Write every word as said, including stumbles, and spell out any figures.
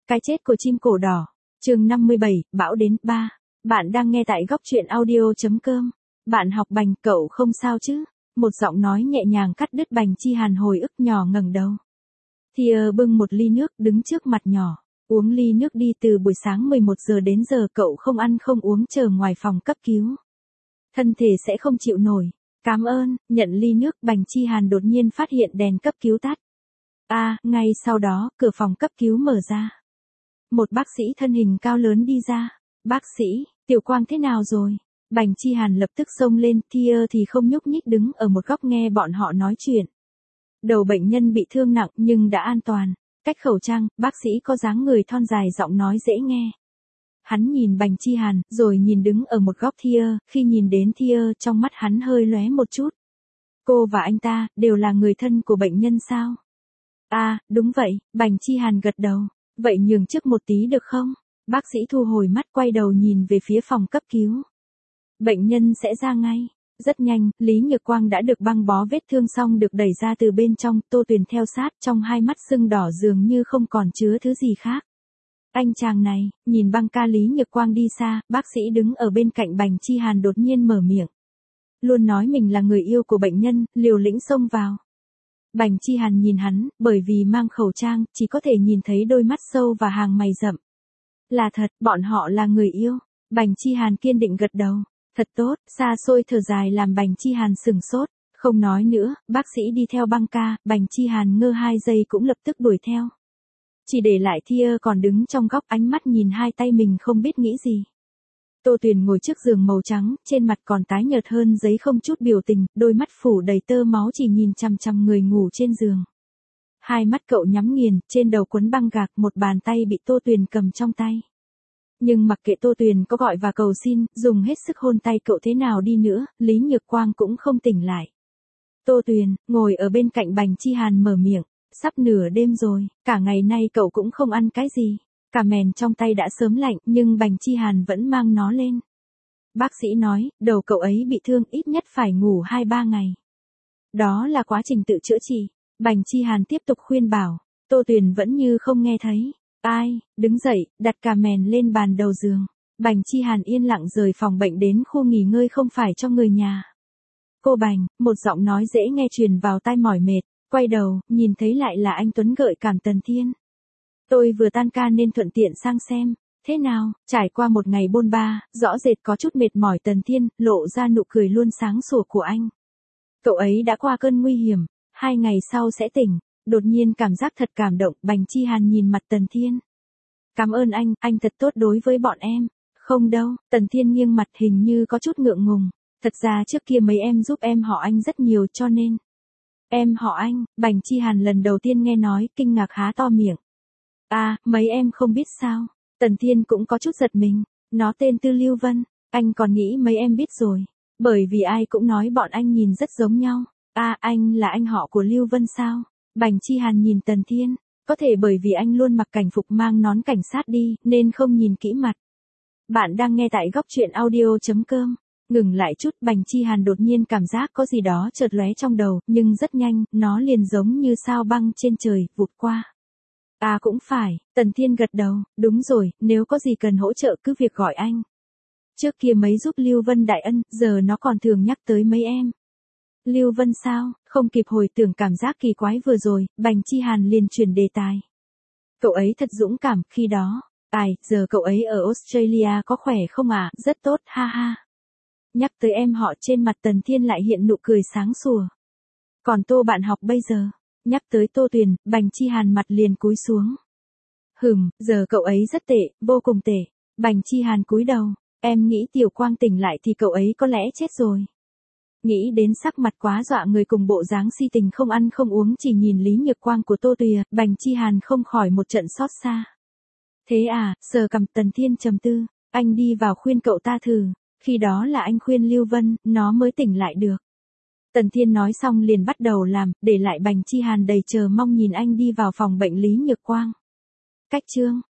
Cái chết của chim cổ đỏ. Chương năm mươi bảy, bão đến. Ba. Bạn đang nghe tại góc truyện audio.com. Bạn học Bành, cậu không sao chứ? Một giọng nói nhẹ nhàng cắt đứt Bành Chi Hàn hồi ức. Nhỏ ngẩng đầu. Thia bưng một ly nước đứng trước mặt nhỏ. Uống ly nước đi, từ buổi sáng mười một giờ đến giờ cậu không ăn không uống chờ ngoài phòng cấp cứu. Thân thể sẽ không chịu nổi. Cảm ơn. Nhận ly nước, Bành Chi Hàn đột nhiên phát hiện đèn cấp cứu tắt. A, à, ngay sau đó, cửa phòng cấp cứu mở ra. Một bác sĩ thân hình cao lớn đi ra. Bác sĩ, Tiểu Quang thế nào rồi? Bành Chi Hàn lập tức xông lên, Thia thì không nhúc nhích đứng ở một góc nghe bọn họ nói chuyện. Đầu bệnh nhân bị thương nặng nhưng đã an toàn. Cách khẩu trang, bác sĩ có dáng người thon dài, giọng nói dễ nghe. Hắn nhìn Bành Chi Hàn, rồi nhìn đứng ở một góc Thia, khi nhìn đến Thia, trong mắt hắn hơi lóe một chút. Cô và anh ta, đều là người thân của bệnh nhân sao? À, đúng vậy, Bành Chi Hàn gật đầu. Vậy nhường trước một tí được không? Bác sĩ thu hồi mắt, quay đầu nhìn về phía phòng cấp cứu. Bệnh nhân sẽ ra ngay. Rất nhanh, Lý Nhược Quang đã được băng bó vết thương xong được đẩy ra từ bên trong, Tô Tuyền theo sát, trong hai mắt sưng đỏ dường như không còn chứa thứ gì khác. Anh chàng này, nhìn băng ca Lý Nhược Quang đi xa, bác sĩ đứng ở bên cạnh Bành Chi Hàn đột nhiên mở miệng. Luôn nói mình là người yêu của bệnh nhân, liều lĩnh xông vào. Bành Chi Hàn nhìn hắn, bởi vì mang khẩu trang, chỉ có thể nhìn thấy đôi mắt sâu và hàng mày rậm. Là thật, bọn họ là người yêu. Bành Chi Hàn kiên định gật đầu. Thật tốt, xa xôi thở dài làm Bành Chi Hàn sừng sốt. Không nói nữa, bác sĩ đi theo băng ca, Bành Chi Hàn ngơ hai giây cũng lập tức đuổi theo. Chỉ để lại Thia còn đứng trong góc, ánh mắt nhìn hai tay mình không biết nghĩ gì. Tô Tuyền ngồi trước giường màu trắng, trên mặt còn tái nhợt hơn giấy, không chút biểu tình, đôi mắt phủ đầy tơ máu chỉ nhìn chằm chằm người ngủ trên giường. Hai mắt cậu nhắm nghiền, trên đầu quấn băng gạc, một bàn tay bị Tô Tuyền cầm trong tay. Nhưng mặc kệ Tô Tuyền có gọi và cầu xin, dùng hết sức hôn tay cậu thế nào đi nữa, Lý Nhược Quang cũng không tỉnh lại. Tô Tuyền, ngồi ở bên cạnh Bành Chi Hàn mở miệng, sắp nửa đêm rồi, cả ngày nay cậu cũng không ăn cái gì. Cả mền trong tay đã sớm lạnh, nhưng Bành Chi Hàn vẫn mang nó lên. Bác sĩ nói, đầu cậu ấy bị thương, ít nhất phải ngủ hai ba ngày. Đó là quá trình tự chữa trị. Bành Chi Hàn tiếp tục khuyên bảo. Tô Tuyền vẫn như không nghe thấy. Ai, đứng dậy, đặt cả mền lên bàn đầu giường. Bành Chi Hàn yên lặng rời phòng bệnh đến khu nghỉ ngơi không phải cho người nhà. Cô Bành, một giọng nói dễ nghe truyền vào tai mỏi mệt. Quay đầu, nhìn thấy lại là anh Tuấn gợi cảm Tần Thiên. Tôi vừa tan ca nên thuận tiện sang xem. Thế nào, trải qua một ngày bôn ba, rõ rệt có chút mệt mỏi. Tần Thiên lộ ra nụ cười luôn sáng sủa của anh. Cậu ấy đã qua cơn nguy hiểm, hai ngày sau sẽ tỉnh. Đột nhiên cảm giác thật cảm động. Bành Chi Hàn nhìn mặt Tần Thiên. Cảm ơn anh, anh thật tốt đối với bọn em. Không đâu, Tần Thiên nghiêng mặt hình như có chút ngượng ngùng. Thật ra trước kia mấy em giúp em họ anh rất nhiều cho nên. Em họ anh, Bành Chi Hàn lần đầu tiên nghe nói, kinh ngạc há to miệng. À, mấy em không biết sao? Tần Thiên cũng có chút giật mình. Nó tên Tư Lưu Vân. Anh còn nghĩ mấy em biết rồi. Bởi vì ai cũng nói bọn anh nhìn rất giống nhau. À, anh là anh họ của Lưu Vân sao? Bành Chi Hàn nhìn Tần Thiên. Có thể bởi vì anh luôn mặc cảnh phục mang nón cảnh sát đi, nên không nhìn kỹ mặt. Bạn đang nghe tại góc truyện audio.com. Ngừng lại chút, Bành Chi Hàn đột nhiên cảm giác có gì đó chợt lóe trong đầu, nhưng rất nhanh, nó liền giống như sao băng trên trời, vụt qua. À cũng phải, Tần Thiên gật đầu, đúng rồi, nếu có gì cần hỗ trợ cứ việc gọi anh. Trước kia mấy giúp Lưu Vân đại ân, giờ nó còn thường nhắc tới mấy em. Lưu Vân sao, không kịp hồi tưởng cảm giác kỳ quái vừa rồi, Bành Chi Hàn liền chuyển đề tài. Cậu ấy thật dũng cảm, khi đó. Ai, giờ cậu ấy ở Australia có khỏe không à, rất tốt, ha ha. Nhắc tới em họ, trên mặt Tần Thiên lại hiện nụ cười sáng sủa. Còn Tô bạn học bây giờ? Nhắc tới Tô Tuyền, Bành Chi Hàn mặt liền cúi xuống. Hừm, giờ cậu ấy rất tệ, vô cùng tệ. Bành Chi Hàn cúi đầu. Em nghĩ Tiểu Quang tỉnh lại thì cậu ấy có lẽ chết rồi. Nghĩ đến sắc mặt quá dọa người cùng bộ dáng si tình không ăn không uống chỉ nhìn Lý Nhược Quang của Tô Tuyền, Bành Chi Hàn không khỏi một trận xót xa. Thế à, sờ cằm Tần Thiên trầm tư. Anh đi vào khuyên cậu ta thử. Khi đó là anh khuyên Lưu Vân, nó mới tỉnh lại được. Tần Thiên nói xong liền bắt đầu làm, để lại Bành Chi Hàn đầy chờ mong nhìn anh đi vào phòng bệnh Lý Nhược Quang. Cách chương